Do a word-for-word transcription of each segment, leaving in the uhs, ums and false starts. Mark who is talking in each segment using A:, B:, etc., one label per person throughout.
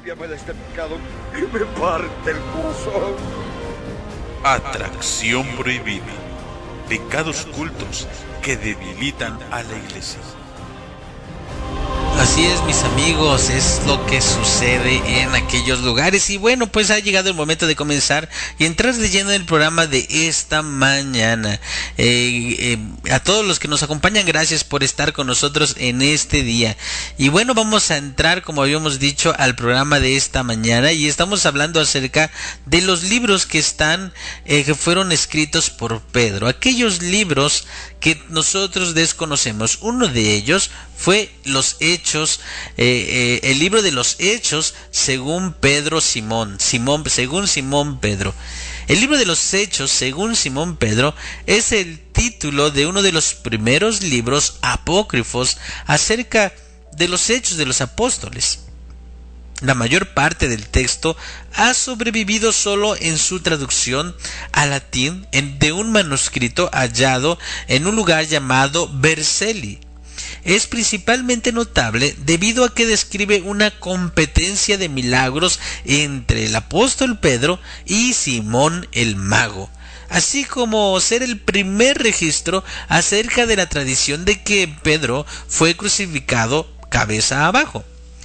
A: límpiame de este pecado que me parte el corazón.
B: Atracción prohibida. Pecados cultos que debilitan a la iglesia.
C: Así es, mis amigos, es lo que sucede en aquellos lugares. Y bueno, pues ha llegado el momento de comenzar y entrar de lleno en el programa de esta mañana. Eh, eh, a todos los que nos acompañan, gracias por estar con nosotros en este día. Y bueno, vamos a entrar, como habíamos dicho, al programa de esta mañana. Y estamos hablando acerca de los libros que están, eh, que fueron escritos por Pedro. Aquellos libros que nosotros desconocemos. Uno de ellos fue los Hechos, eh, eh, el libro de los Hechos según Pedro Simón, Simón, según Simón Pedro. El libro de los Hechos según Simón Pedro es el título de uno de los primeros libros apócrifos acerca de los Hechos de los Apóstoles. La mayor parte del texto ha sobrevivido solo en su traducción al latín de un manuscrito hallado en un lugar llamado Vercelli. Es principalmente notable debido a que describe una competencia de milagros entre el apóstol Pedro y Simón el Mago, así como ser el primer registro acerca de la tradición de que Pedro fue crucificado cabeza abajo.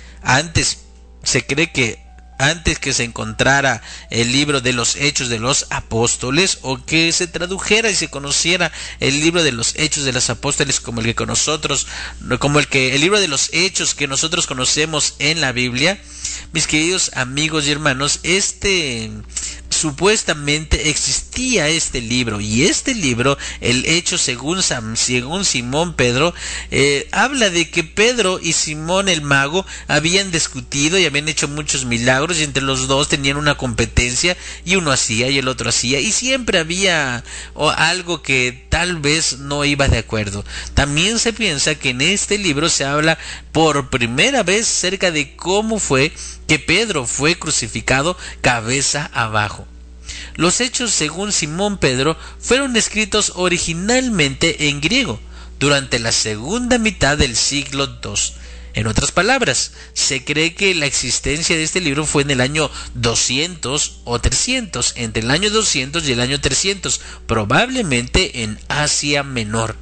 C: Antes se cree que antes que se encontrara el libro de los Hechos de los Apóstoles, o que se tradujera y se conociera el libro de los Hechos de los Apóstoles como el que con nosotros, como el que el libro de los Hechos que nosotros conocemos en la Biblia, mis queridos amigos y hermanos, este supuestamente existía este libro, y este libro, el Hecho según, Sam, según Simón Pedro, eh, habla de que Pedro y Simón el Mago habían discutido y habían hecho muchos milagros, y entre los dos tenían una competencia, y uno hacía y el otro hacía, y siempre había o, algo que tal vez no iba de acuerdo. También se piensa que en este libro se habla por primera vez acerca de cómo fue que Pedro fue crucificado cabeza abajo. Los Hechos según Simón Pedro fueron escritos originalmente en griego durante la segunda mitad del siglo dos. En otras palabras, se cree que la existencia de este libro fue en el año doscientos o trescientos, entre el año doscientos y el año trescientos, probablemente en Asia Menor.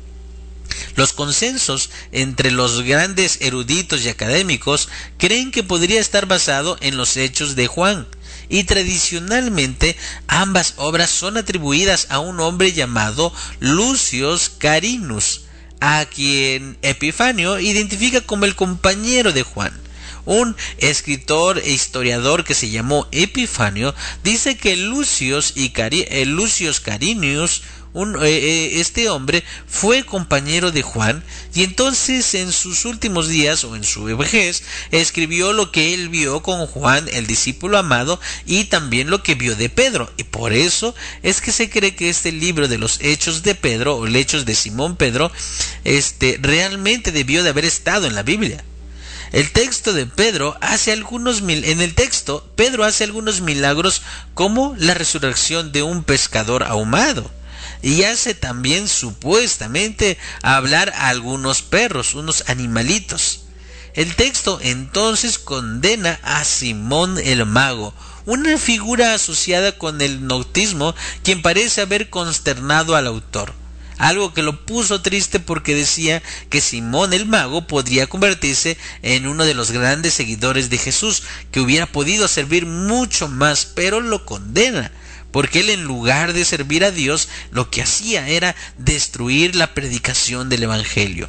C: Los consensos entre los grandes eruditos y académicos creen que podría estar basado en los Hechos de Juan, y tradicionalmente ambas obras son atribuidas a un hombre llamado Lucius Carinus, a quien Epifanio identifica como el compañero de Juan. Un escritor e historiador que se llamó Epifanio dice que Lucius y Cari eh, Lucius Carinius, un, eh, este hombre fue compañero de Juan, y entonces en sus últimos días o en su vejez escribió lo que él vio con Juan, el discípulo amado, y también lo que vio de Pedro, y por eso es que se cree que este libro de los Hechos de Pedro o los Hechos de Simón Pedro este, realmente debió de haber estado en la Biblia. El texto de Pedro hace algunos mil, en el texto Pedro hace algunos milagros, como la resurrección de un pescador ahumado, y hace también supuestamente hablar a algunos perros, unos animalitos. El texto entonces condena a Simón el Mago, una figura asociada con el gnosticismo, quien parece haber consternado al autor, algo que lo puso triste porque decía que Simón el Mago podría convertirse en uno de los grandes seguidores de Jesús, que hubiera podido servir mucho más, pero lo condena porque él, en lugar de servir a Dios, lo que hacía era destruir la predicación del Evangelio.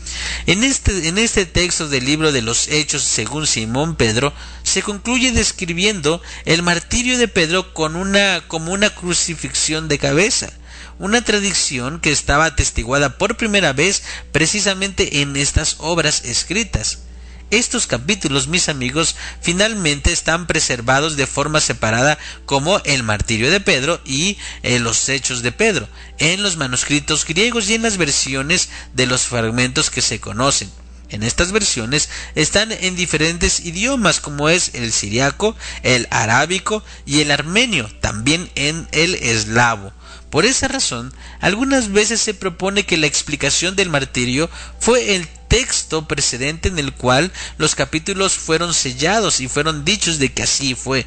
C: En este, en este texto del libro de los Hechos según Simón Pedro se concluye describiendo el martirio de Pedro con una, como una crucifixión de cabeza, una tradición que estaba atestiguada por primera vez precisamente en estas obras escritas. Estos capítulos, mis amigos, finalmente están preservados de forma separada, como el martirio de Pedro y eh, los Hechos de Pedro, en los manuscritos griegos y en las versiones de los fragmentos que se conocen. en estas versiones están en diferentes idiomas, como es el siriaco, el arábico y el armenio, también en el eslavo. Por esa razón, algunas veces se propone que la explicación del martirio fue el texto precedente en el cual los capítulos fueron sellados y fueron dichos de que así fue,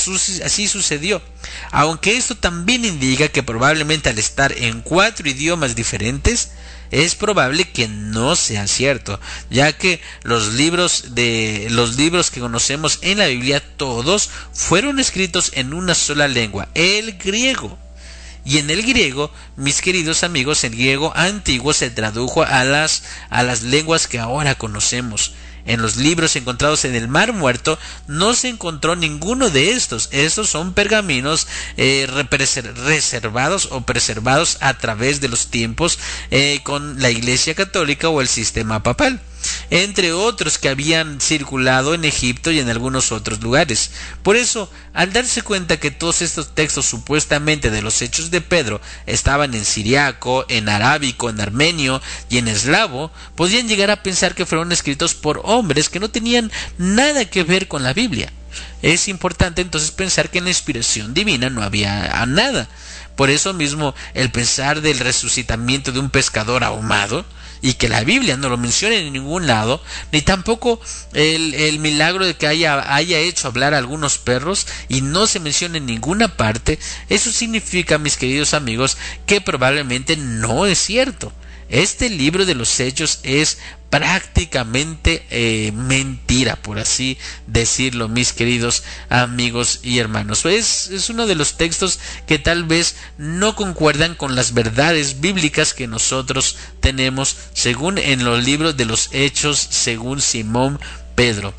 C: así sucedió. Aunque esto también indica que probablemente al estar en cuatro idiomas diferentes, es probable que no sea cierto, ya que los libros de los libros que conocemos en la Biblia todos fueron escritos en una sola lengua, el griego. Y en el griego, mis queridos amigos, el griego antiguo se tradujo a las, a las lenguas que ahora conocemos. En los libros encontrados en el Mar Muerto no se encontró ninguno de estos. Estos son pergaminos eh, reservados o preservados a través de los tiempos eh, con la Iglesia Católica o el sistema papal, entre otros que habían circulado en Egipto y en algunos otros lugares. Por eso, al darse cuenta que todos estos textos supuestamente de los Hechos de Pedro estaban en siriaco, en arábico, en armenio y en eslavo, podían llegar a pensar que fueron escritos por hombres que no tenían nada que ver con la Biblia. Es importante entonces pensar que en la inspiración divina no había nada. Por eso mismo, el pensar del resucitamiento de un pescador ahumado, y que la Biblia no lo menciona en ningún lado, ni tampoco el, el milagro de que haya, haya hecho hablar a algunos perros y no se menciona en ninguna parte, eso significa, mis queridos amigos, que probablemente no es cierto. Este libro de los Hechos es prácticamente eh, mentira, por así decirlo, mis queridos amigos y hermanos. Es, es uno de los textos que tal vez no concuerdan con las verdades bíblicas que nosotros tenemos según en los libros de los Hechos, según Simón Pedro.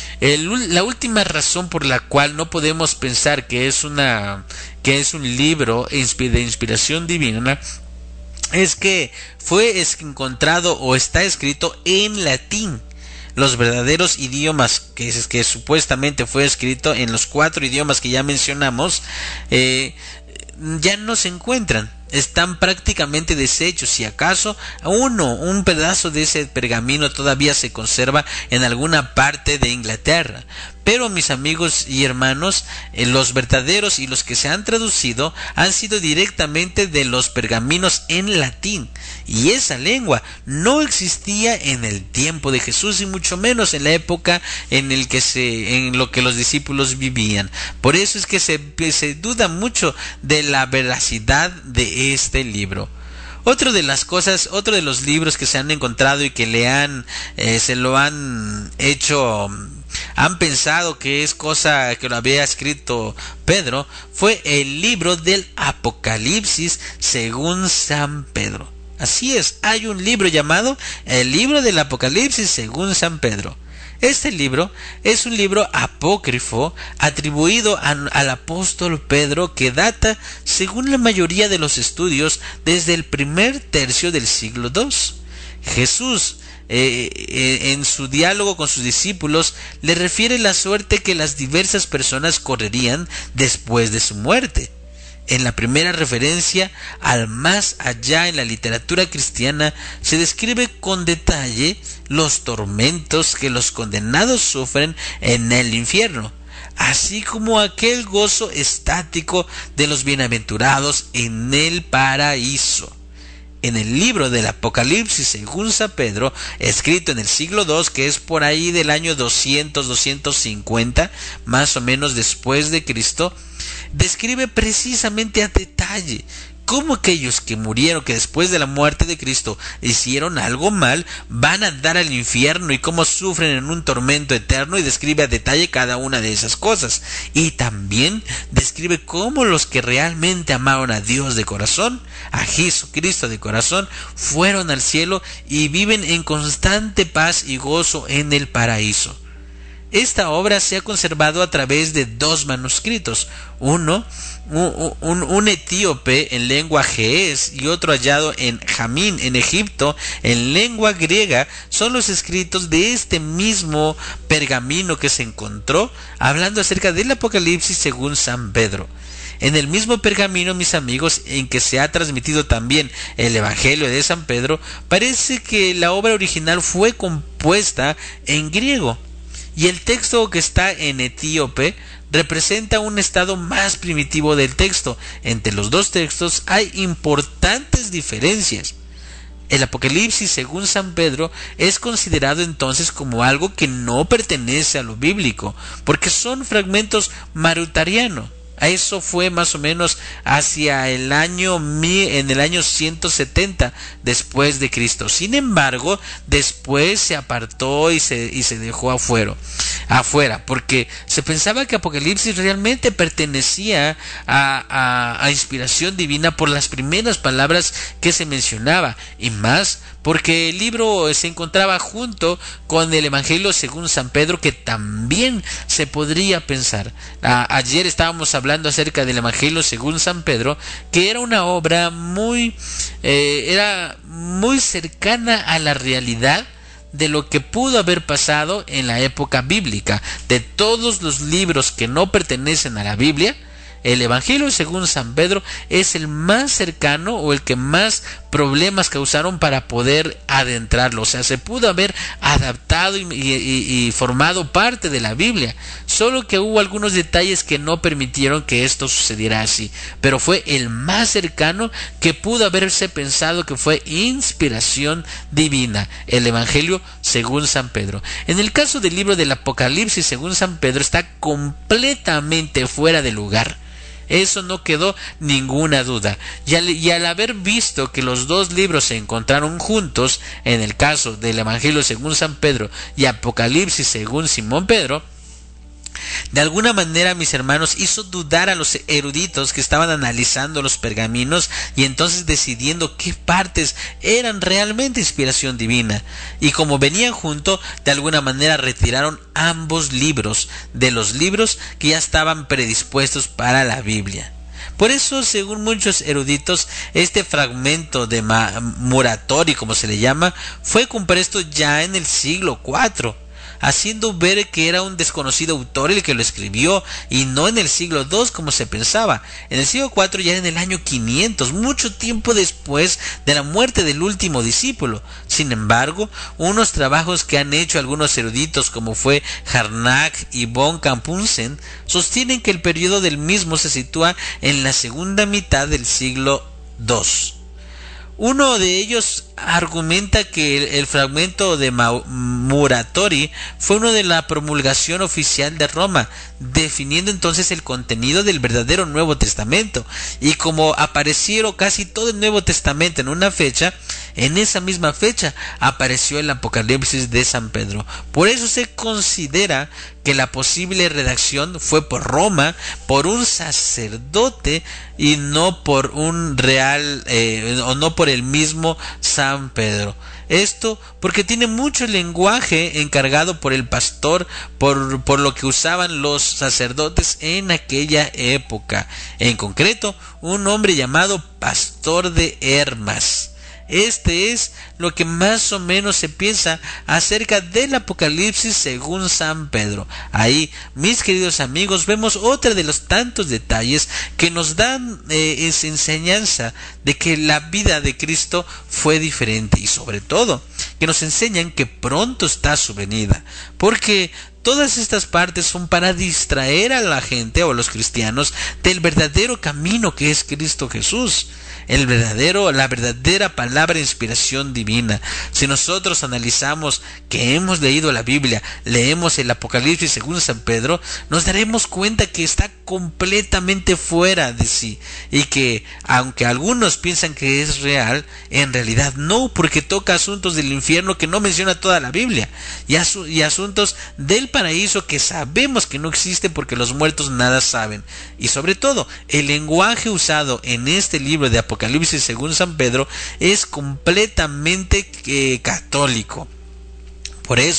C: El, la última razón por la cual no podemos pensar que es una que es un libro de inspiración divina es que fue encontrado o está escrito en latín. Los verdaderos idiomas que, es, que supuestamente fue escrito en los cuatro idiomas que ya mencionamos eh, ya no se encuentran. Están prácticamente deshechos. Si acaso uno, un pedazo de ese pergamino todavía se conserva en alguna parte de Inglaterra. Pero, mis amigos y hermanos, eh, los verdaderos y los que se han traducido han sido directamente de los pergaminos en latín. Y esa lengua no existía en el tiempo de Jesús y mucho menos en la época en el que se, en lo que los discípulos vivían. Por eso es que se, se duda mucho de la veracidad de este libro. Otro de las cosas, otro de los libros que se han encontrado y que le han, eh, se lo han hecho, han pensado que es cosa que lo había escrito Pedro, fue el libro del Apocalipsis según San Pedro. Así es, hay un libro llamado el libro del Apocalipsis según San Pedro. Este libro es un libro apócrifo atribuido a, al apóstol Pedro que data, según la mayoría de los estudios, desde el primer tercio del siglo segundo. Jesús, eh, eh, en su diálogo con sus discípulos, le refiere la suerte que las diversas personas correrían después de su muerte. En la primera referencia al más allá en la literatura cristiana se describe con detalle los tormentos que los condenados sufren en el infierno, así como aquel gozo estático de los bienaventurados en el paraíso. En el libro del Apocalipsis según San Pedro, escrito en el siglo segundo, que es por ahí del año doscientos, doscientos cincuenta, más o menos después de Cristo, describe precisamente a detalle cómo aquellos que murieron, que después de la muerte de Cristo hicieron algo mal, van a dar al infierno y cómo sufren en un tormento eterno, y describe a detalle cada una de esas cosas. Y también describe cómo los que realmente amaron a Dios de corazón, a Jesucristo de corazón, fueron al cielo y viven en constante paz y gozo en el paraíso. Esta obra se ha conservado a través de dos manuscritos, uno un, un, un etíope en lengua ge'ez y otro hallado en Jamín, en Egipto, en lengua griega. Son los escritos de este mismo pergamino que se encontró, hablando acerca del Apocalipsis según San Pedro. En el mismo pergamino, mis amigos, en que se ha transmitido también el Evangelio de San Pedro, parece que la obra original fue compuesta en griego, y el texto que está en etíope representa un estado más primitivo del texto. Entre los dos textos hay importantes diferencias. El Apocalipsis, según San Pedro, es considerado entonces como algo que no pertenece a lo bíblico, porque son fragmentos marutarianos. A eso fue más o menos hacia el año en el año ciento setenta después de Cristo. Sin embargo, después se apartó y se y se dejó afuera, afuera, porque se pensaba que Apocalipsis realmente pertenecía a, a, a inspiración divina por las primeras palabras que se mencionaba, y más porque el libro se encontraba junto con el Evangelio según San Pedro, que también se podría pensar. A, ayer estábamos hablando acerca del Evangelio según San Pedro, que era una obra muy eh, era muy cercana a la realidad de lo que pudo haber pasado en la época bíblica. De todos los libros que no pertenecen a la Biblia, el Evangelio según San Pedro es el más cercano, o el que más problemas causaron para poder adentrarlo. O sea, se pudo haber adaptado y, y, y formado parte de la Biblia, solo que hubo algunos detalles que no permitieron que esto sucediera así, pero fue el más cercano que pudo haberse pensado que fue inspiración divina, el Evangelio según San Pedro. En el caso del libro del Apocalipsis según San Pedro, está completamente fuera de lugar. Eso no quedó ninguna duda. Y al, y al haber visto que los dos libros se encontraron juntos, en el caso del Evangelio según San Pedro y Apocalipsis según Simón Pedro, de alguna manera, mis hermanos, hizo dudar a los eruditos que estaban analizando los pergaminos y entonces decidiendo qué partes eran realmente inspiración divina. Y como venían juntos, de alguna manera retiraron ambos libros de los libros que ya estaban predispuestos para la Biblia. Por eso, según muchos eruditos, este fragmento de Muratori, como se le llama, fue compuesto ya en el siglo cuatro, haciendo ver que era un desconocido autor el que lo escribió, y no en el siglo dos como se pensaba. En el siglo cuatro, ya en el año quinientos, mucho tiempo después de la muerte del último discípulo. Sin embargo, unos trabajos que han hecho algunos eruditos, como fue Harnack y von Campusen, sostienen que el periodo del mismo se sitúa en la segunda mitad del siglo dos. Uno de ellos argumenta que el, el fragmento de Muratori fue uno de la promulgación oficial de Roma, definiendo entonces el contenido del verdadero Nuevo Testamento. Y como aparecieron casi todo el Nuevo Testamento en una fecha, en esa misma fecha apareció el Apocalipsis de San Pedro. Por eso se considera que la posible redacción fue por Roma, por un sacerdote, y no por un real eh, o no por el mismo San Pedro. Esto porque tiene mucho lenguaje encargado por el pastor, por, por lo que usaban los sacerdotes en aquella época. En concreto, un hombre llamado Pastor de Hermas. Este es lo que más o menos se piensa acerca del Apocalipsis según San Pedro. Ahí, mis queridos amigos, vemos otra de los tantos detalles que nos dan eh, esa enseñanza de que la vida de Cristo fue diferente, y sobre todo que nos enseñan que pronto está su venida, porque todas estas partes son para distraer a la gente o a los cristianos del verdadero camino que es Cristo Jesús. El verdadero, la verdadera palabra de inspiración divina. Si nosotros analizamos que hemos leído la Biblia, leemos el Apocalipsis según San Pedro, nos daremos cuenta que está completamente fuera de sí, y que aunque algunos piensan que es real, en realidad no, porque toca asuntos del infierno que no menciona toda la Biblia, y, asu- y asuntos del paraíso que sabemos que no existe porque los muertos nada saben. Y sobre todo, el lenguaje usado en este libro de Apocalipsis según San Pedro es completamente eh, católico. Por eso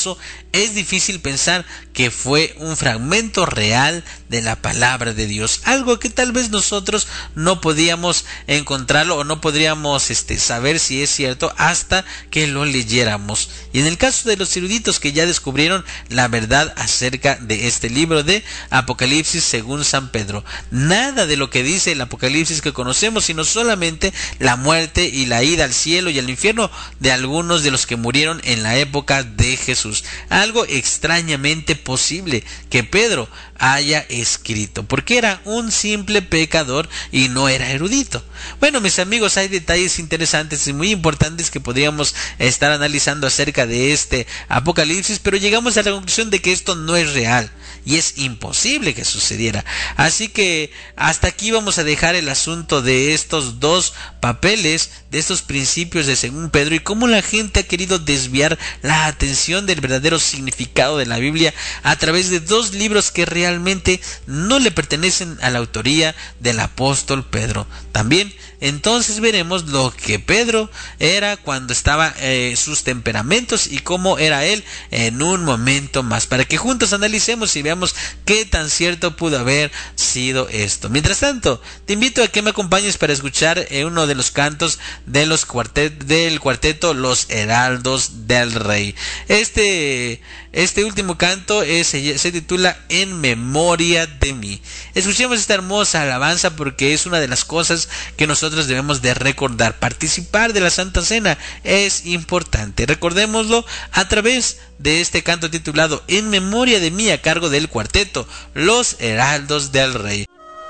C: es difícil pensar que fue un fragmento real de la palabra de Dios, algo que tal vez nosotros no podíamos encontrarlo o no podríamos este, saber si es cierto hasta que lo leyéramos. Y en el caso de los eruditos que ya descubrieron la verdad acerca de este libro de Apocalipsis según San Pedro, nada de lo que dice el Apocalipsis que conocemos, sino solamente la muerte y la ida al cielo y al infierno de algunos de los que murieron en la época de Jesús. Algo extrañamente posible que Pedro haya escrito, porque era un simple pecador y no era erudito. Bueno, mis amigos, hay detalles interesantes y muy importantes que podríamos estar analizando acerca de este Apocalipsis, pero llegamos a la conclusión de que esto no es real y es imposible que sucediera. Así que hasta aquí vamos a dejar el asunto de estos dos papeles, de estos principios de según Pedro, y cómo la gente ha querido desviar la atención del verdadero significado de la Biblia a través de dos libros que realmente no le pertenecen a la autoría del apóstol Pedro. También entonces veremos lo que Pedro era cuando estaba eh, sus temperamentos y cómo era él en un momento más, para que juntos analicemos y veamos qué tan cierto pudo haber sido esto. Mientras tanto, te invito a que me acompañes para escuchar eh, uno de los cantos de los cuartet del cuarteto Los Heraldos del Rey. Este Este último canto es, se, se titula En Memoria de Mí. Escuchemos esta hermosa alabanza porque es una de las cosas que nosotros debemos de recordar. Participar de la Santa Cena es importante. Recordémoslo a través de este canto titulado En Memoria de Mí, a cargo del cuarteto Los Heraldos del Rey.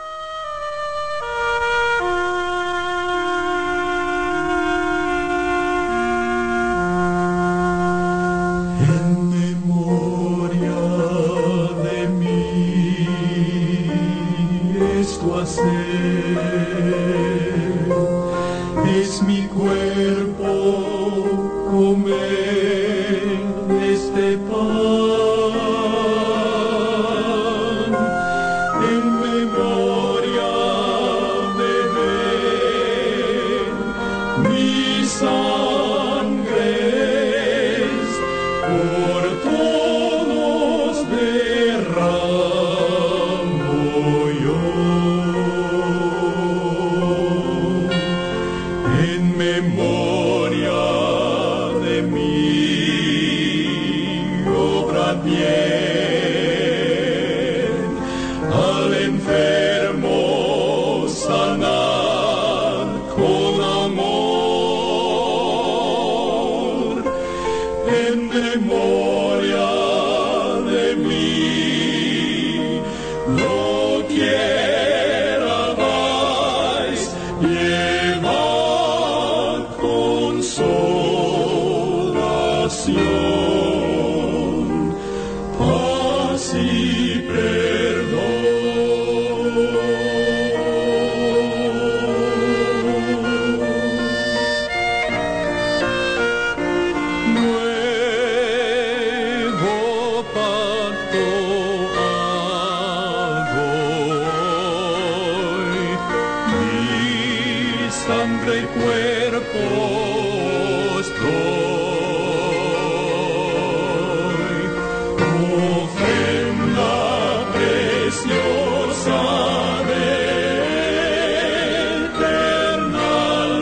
D: Es mi cuerpo comer este pan en memoria de él. Mi sangre es por todos derramo yo. En memoria de mí, obra bien al enfermo, sanar con amor. En memoria de mí, lo quieras llevar consolación, paz y perdón. Nuevo pacto hago hoy, mi sangre y cuerpo doy, ofrenda preciosa de eterna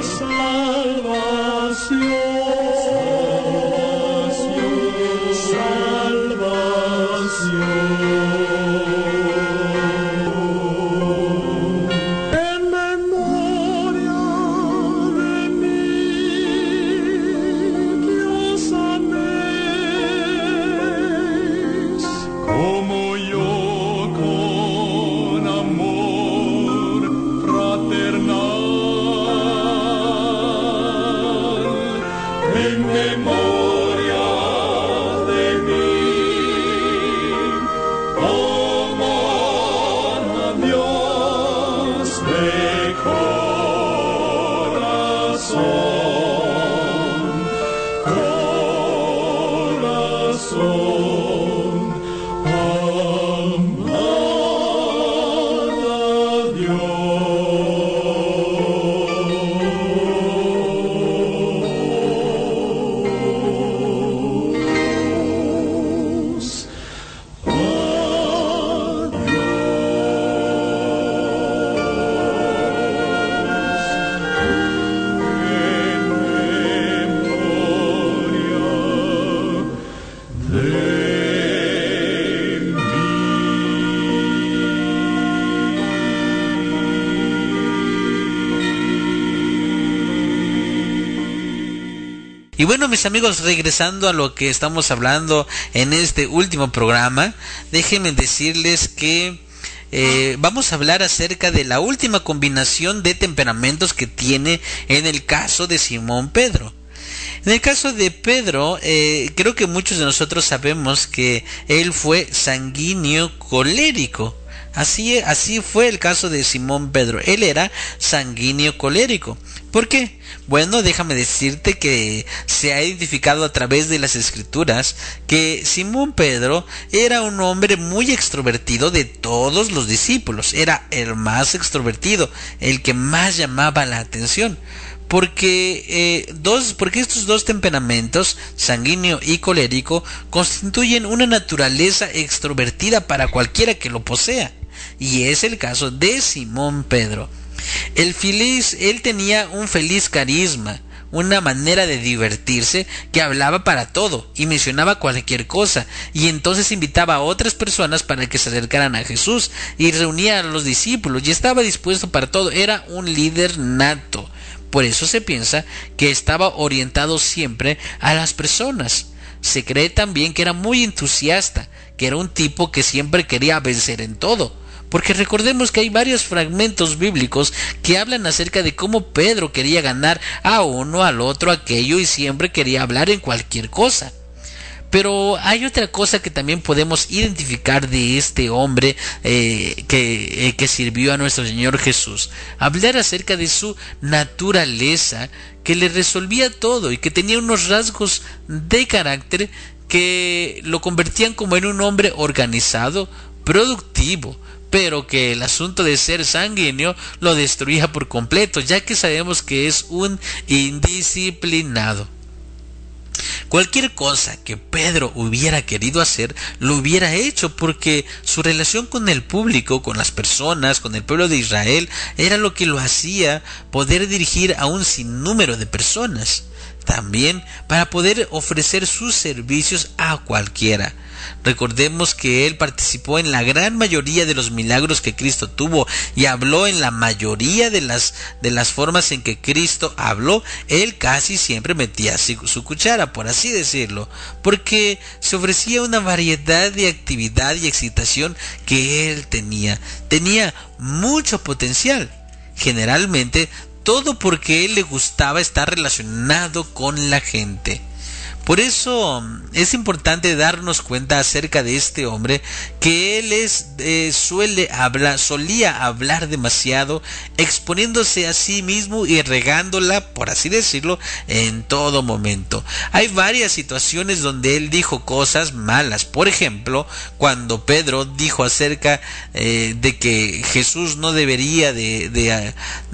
D: salvación, salvación. En memoria de mí, que os améis como yo con amor fraternal. En memoria de mí,
C: Y bueno, mis amigos, regresando a lo que estamos hablando en este último programa, déjenme decirles que eh, vamos a hablar acerca de la última combinación de temperamentos que tiene en el caso de Simón Pedro. En el caso de Pedro, eh, creo que muchos de nosotros sabemos que él fue sanguíneo colérico. Así, así fue el caso de Simón Pedro. Él era sanguíneo colérico. ¿Por qué? Bueno, déjame decirte que se ha identificado a través de las escrituras que Simón Pedro era un hombre muy extrovertido de todos los discípulos. Era el más extrovertido, el que más llamaba la atención. Porque, eh, dos, porque estos dos temperamentos, sanguíneo y colérico, constituyen una naturaleza extrovertida para cualquiera que lo posea. Y es el caso de Simón Pedro. El feliz, él tenía un feliz carisma, una manera de divertirse que hablaba para todo y mencionaba cualquier cosa, y entonces invitaba a otras personas para que se acercaran a Jesús y reunía a los discípulos y estaba dispuesto para todo. Era un líder nato. Por eso se piensa que estaba orientado siempre a las personas. Se cree también que era muy entusiasta, que era un tipo que siempre quería vencer en todo. Porque recordemos que hay varios fragmentos bíblicos que hablan acerca de cómo Pedro quería ganar a uno, al otro, aquello, y siempre quería hablar en cualquier cosa. Pero hay otra cosa que también podemos identificar de este hombre eh, que, eh, que sirvió a nuestro Señor Jesús. Hablar acerca de su naturaleza, que le resolvía todo y que tenía unos rasgos de carácter que lo convertían como en un hombre organizado, productivo, pero que el asunto de ser sanguíneo lo destruía por completo, ya que sabemos que es un indisciplinado. Cualquier cosa que Pedro hubiera querido hacer, lo hubiera hecho, porque su relación con el público, con las personas, con el pueblo de Israel, era lo que lo hacía poder dirigir a un sinnúmero de personas. También para poder ofrecer sus servicios a cualquiera. Recordemos que él participó en la gran mayoría de los milagros que Cristo tuvo y habló en la mayoría de las, de las formas en que Cristo habló. Él casi siempre metía su, su cuchara, por así decirlo, porque se ofrecía una variedad de actividad y excitación que él tenía. Tenía mucho potencial. Generalmente todo porque a él le gustaba estar relacionado con la gente. Por eso es importante darnos cuenta acerca de este hombre, que él es eh, suele hablar, solía hablar demasiado, exponiéndose a sí mismo y regándola, por así decirlo, en todo momento. Hay varias situaciones donde él dijo cosas malas. Por ejemplo, cuando Pedro dijo acerca eh, de que Jesús no debería de, de,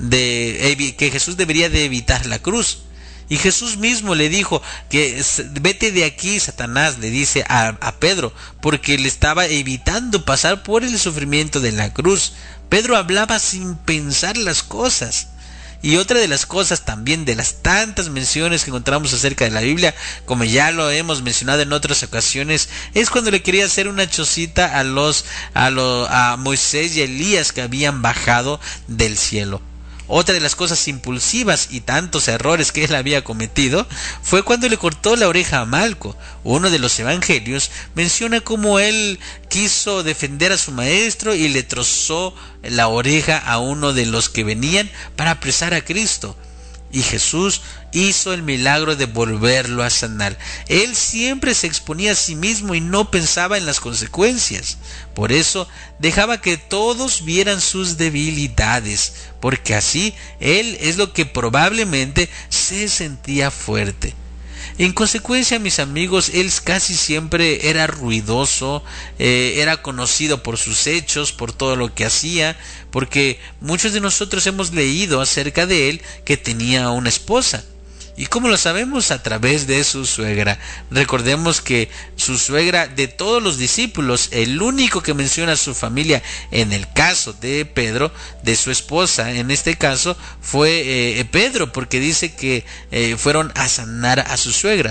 C: de, de que Jesús debería de evitar la cruz. Y Jesús mismo le dijo que vete de aquí, Satanás, le dice a, a Pedro, porque le estaba evitando pasar por el sufrimiento de la cruz. Pedro hablaba sin pensar las cosas. Y otra de las cosas también, de las tantas menciones que encontramos acerca de la Biblia, como ya lo hemos mencionado en otras ocasiones, es cuando le quería hacer una chocita a los a, lo, a Moisés y Elías que habían bajado del cielo. Otra de las cosas impulsivas y tantos errores que él había cometido fue cuando le cortó la oreja a Malco. Uno de los evangelios menciona cómo él quiso defender a su maestro y le trozó la oreja a uno de los que venían para apresar a Cristo. Y Jesús hizo el milagro de volverlo a sanar. Él siempre se exponía a sí mismo y no pensaba en las consecuencias. Por eso dejaba que todos vieran sus debilidades, porque así él es lo que probablemente se sentía fuerte. En consecuencia, mis amigos, él casi siempre era ruidoso, eh, era conocido por sus hechos, por todo lo que hacía, porque muchos de nosotros hemos leído acerca de él que tenía una esposa. ¿Y cómo lo sabemos? A través de su suegra. Recordemos que su suegra, de todos los discípulos, el único que menciona a su familia en el caso de Pedro, de su esposa, en este caso, fue eh, Pedro, porque dice que eh, fueron a sanar a su suegra.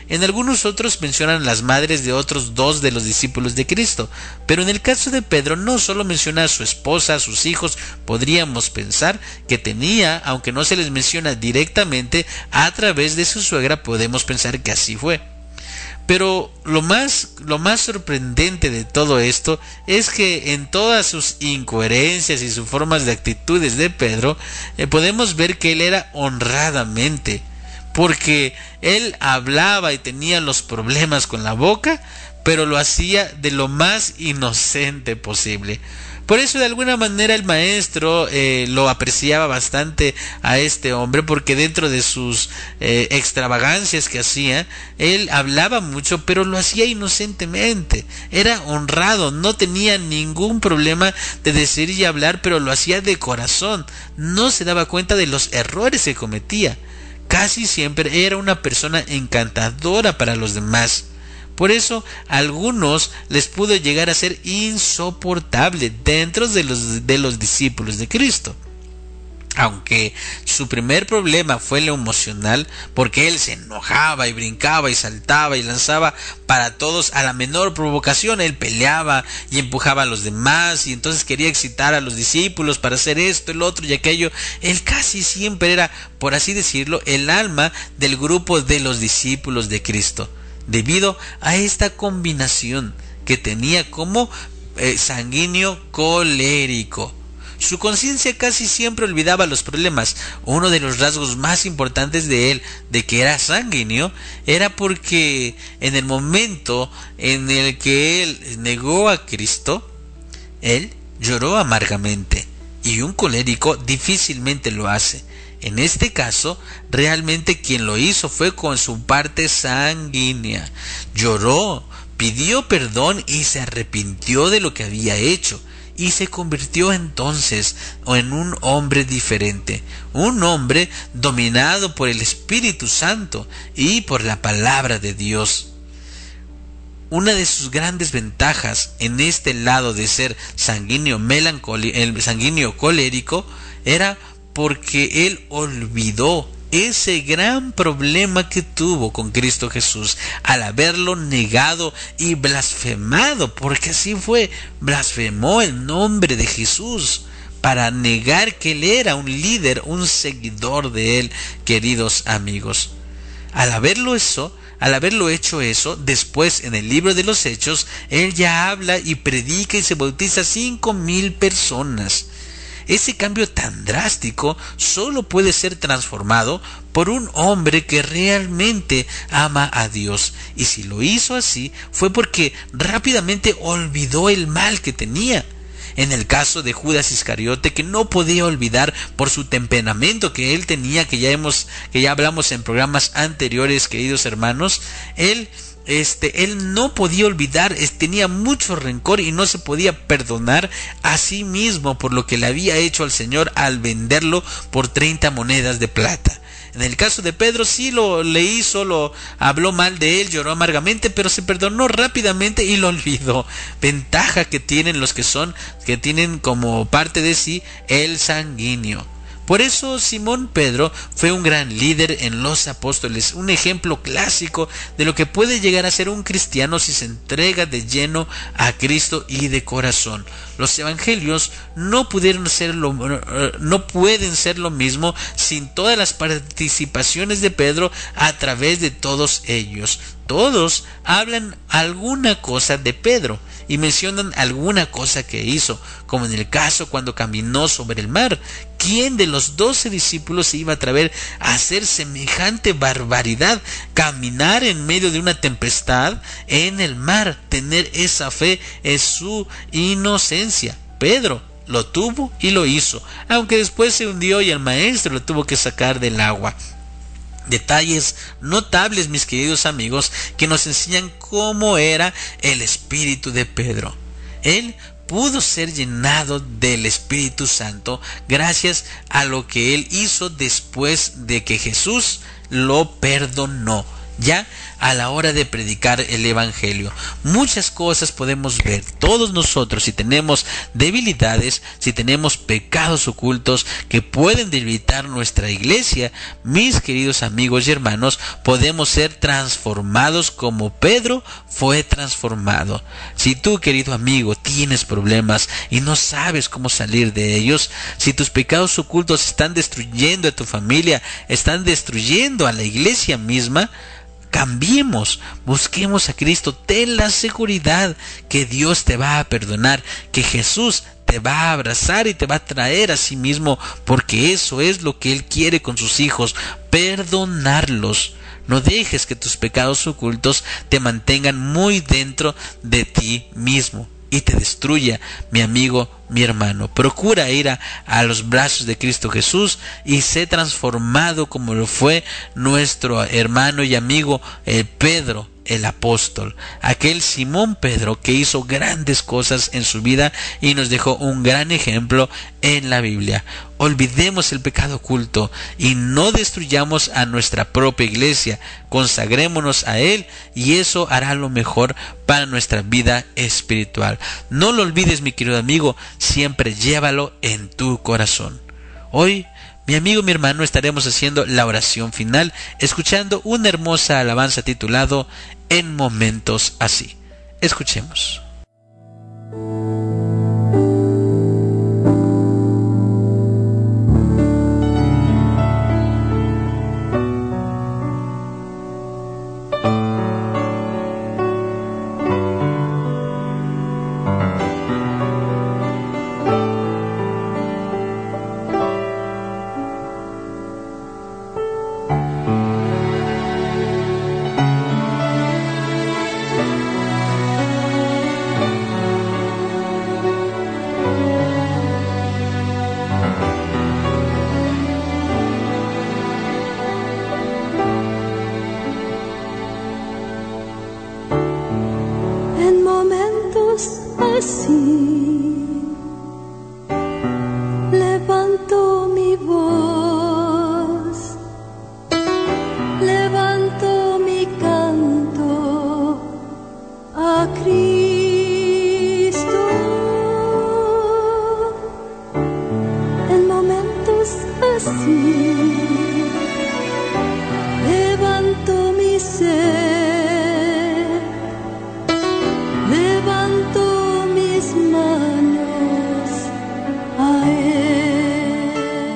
C: En algunos otros mencionan las madres de otros dos de los discípulos de Cristo, pero en el caso de Pedro no solo menciona a su esposa, a sus hijos, podríamos pensar que tenía, aunque no se les menciona directamente, a través de su suegra podemos pensar que así fue. Pero lo más, lo más sorprendente de todo esto es que en todas sus incoherencias y sus formas de actitudes de Pedro, eh, podemos ver que él era honradamente, porque él hablaba y tenía los problemas con la boca, pero lo hacía de lo más inocente posible. Por eso de alguna manera el maestro eh, lo apreciaba bastante a este hombre, porque dentro de sus eh, extravagancias que hacía, él hablaba mucho, pero lo hacía inocentemente. Era honrado, no tenía ningún problema de decir y hablar, pero lo hacía de corazón. No se daba cuenta de los errores que cometía. Casi siempre era una persona encantadora para los demás. Por eso a algunos les pudo llegar a ser insoportable dentro de los, de los discípulos de Cristo. Aunque su primer problema fue lo emocional, porque él se enojaba y brincaba y saltaba y lanzaba para todos a la menor provocación. Él peleaba y empujaba a los demás y entonces quería excitar a los discípulos para hacer esto, el otro y aquello. Él casi siempre era, por así decirlo, el alma del grupo de los discípulos de Cristo, debido a esta combinación que tenía como eh, sanguíneo colérico. Su conciencia casi siempre olvidaba los problemas. Uno de los rasgos más importantes de él, de que era sanguíneo, era porque en el momento en el que él negó a Cristo, él lloró amargamente, y un colérico difícilmente lo hace. En este caso, realmente quien lo hizo fue con su parte sanguínea. Lloró, pidió perdón y se arrepintió de lo que había hecho. Y se convirtió entonces en un hombre diferente, un hombre dominado por el Espíritu Santo y por la palabra de Dios. Una de sus grandes ventajas en este lado de ser sanguíneo melancólico, el sanguíneo colérico, era porque él olvidó ese gran problema que tuvo con Cristo Jesús al haberlo negado y blasfemado, porque así fue, blasfemó el nombre de Jesús para negar que él era un líder, un seguidor de él, queridos amigos. Al haberlo eso, al haberlo hecho eso, después en el libro de los Hechos, él ya habla y predica y se bautiza cinco mil personas. Ese cambio tan drástico solo puede ser transformado por un hombre que realmente ama a Dios. Y si lo hizo así, fue porque rápidamente olvidó el mal que tenía. En el caso de Judas Iscariote, que no podía olvidar por su temperamento que él tenía, que ya hemos, que ya hablamos en programas anteriores, queridos hermanos, él Este, él no podía olvidar, tenía mucho rencor y no se podía perdonar a sí mismo por lo que le había hecho al Señor al venderlo por treinta monedas de plata. En el caso de Pedro sí lo le hizo, lo habló mal de él, lloró amargamente, pero se perdonó rápidamente y lo olvidó. Ventaja que tienen los que son, que tienen como parte de sí el sanguíneo. Por eso Simón Pedro fue un gran líder en los apóstoles, un ejemplo clásico de lo que puede llegar a ser un cristiano si se entrega de lleno a Cristo y de corazón. Los evangelios no pudieron ser lo, no pueden ser lo mismo sin todas las participaciones de Pedro a través de todos ellos. Todos hablan alguna cosa de Pedro y mencionan alguna cosa que hizo, como en el caso cuando caminó sobre el mar. ¿Quién de los doce discípulos se iba a atrever a hacer semejante barbaridad? Caminar en medio de una tempestad en el mar, tener esa fe en su inocencia. Pedro lo tuvo y lo hizo, aunque después se hundió y el maestro lo tuvo que sacar del agua. Detalles notables, mis queridos amigos, que nos enseñan cómo era el espíritu de Pedro. Él pudo ser llenado del Espíritu Santo gracias a lo que él hizo después de que Jesús lo perdonó. ya a la hora de predicar el evangelio. Muchas cosas podemos ver todos nosotros si tenemos debilidades, si tenemos pecados ocultos que pueden debilitar nuestra iglesia. Mis queridos amigos y hermanos, podemos ser transformados como Pedro fue transformado. Si tú, querido amigo, tienes problemas y no sabes cómo salir de ellos, si tus pecados ocultos están destruyendo a tu familia, están destruyendo a la iglesia misma, cambiemos, busquemos a Cristo. Ten la seguridad que Dios te va a perdonar, que Jesús te va a abrazar y te va a traer a sí mismo, porque eso es lo que Él quiere con sus hijos, perdonarlos. No dejes que tus pecados ocultos te mantengan muy dentro de ti mismo y te destruya, mi amigo, mi hermano. Procura ir a, a los brazos de Cristo Jesús y sé transformado como lo fue nuestro hermano y amigo eh, Pedro, el apóstol, aquel Simón Pedro que hizo grandes cosas en su vida y nos dejó un gran ejemplo en la Biblia. Olvidemos el pecado oculto y no destruyamos a nuestra propia iglesia. Consagrémonos a Él y eso hará lo mejor para nuestra vida espiritual. No lo olvides, mi querido amigo, siempre llévalo en tu corazón. Hoy, mi amigo, mi hermano, estaremos haciendo la oración final, escuchando una hermosa alabanza titulado En momentos así. Escuchemos.
E: Levanto mi voz, levanto mi canto a Cristo. En momentos así, levanto mi ser, levanto mis manos a Él.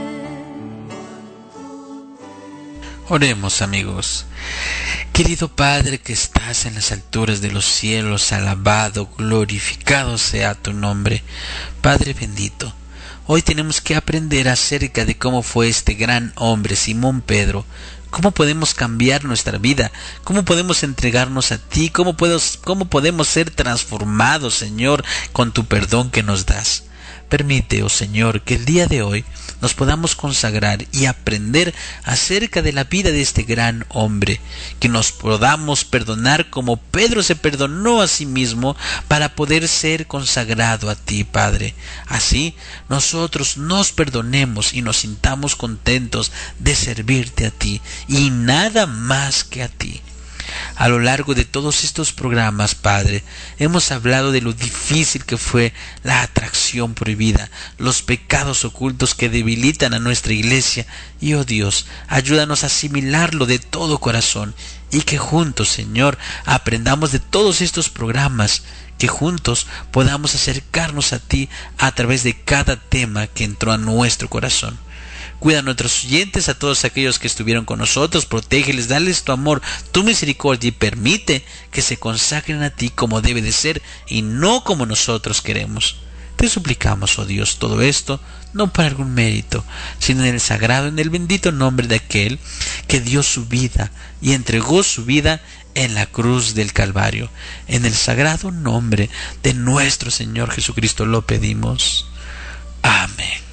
C: Oremos, amigos. Querido Padre que estás en las alturas de los cielos, alabado, glorificado sea tu nombre. Padre bendito, hoy tenemos que aprender acerca de cómo fue este gran hombre, Simón Pedro. ¿Cómo podemos cambiar nuestra vida? ¿Cómo podemos entregarnos a ti? ¿Cómo, puedo, cómo podemos ser transformados, Señor, con tu perdón que nos das? Permite, oh Señor, que el día de hoy nos podamos consagrar y aprender acerca de la vida de este gran hombre, que nos podamos perdonar como Pedro se perdonó a sí mismo para poder ser consagrado a ti, Padre. Así nosotros nos perdonemos y nos sintamos contentos de servirte a ti y nada más que a ti. A lo largo de todos estos programas, Padre, hemos hablado de lo difícil que fue la atracción prohibida, los pecados ocultos que debilitan a nuestra iglesia, y oh Dios, ayúdanos a asimilarlo de todo corazón, y que juntos, Señor, aprendamos de todos estos programas, que juntos podamos acercarnos a ti a través de cada tema que entró a nuestro corazón. Cuida a nuestros oyentes, a todos aquellos que estuvieron con nosotros, protégeles, dales tu amor, tu misericordia y permite que se consagren a ti como debe de ser y no como nosotros queremos. Te suplicamos, oh Dios, todo esto no para algún mérito, sino en el sagrado, en el bendito nombre de aquel que dio su vida y entregó su vida en la cruz del Calvario. En el sagrado nombre de nuestro Señor Jesucristo lo pedimos. Amén.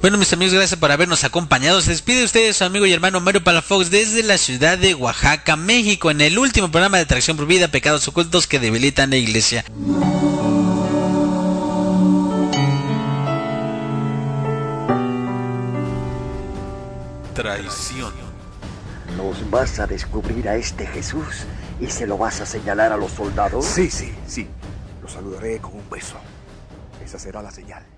C: Bueno, mis amigos, gracias por habernos acompañado. Se despide ustedes su amigo y hermano Mario Palafox desde la ciudad de Oaxaca, México, en el último programa de Atracción Prohibida, Pecados Ocultos que Debilitan la Iglesia.
B: Traición.
F: ¿Nos vas a descubrir a este Jesús y se lo vas a señalar a los soldados?
A: Sí, sí, sí. Lo saludaré con un beso. Esa será la señal.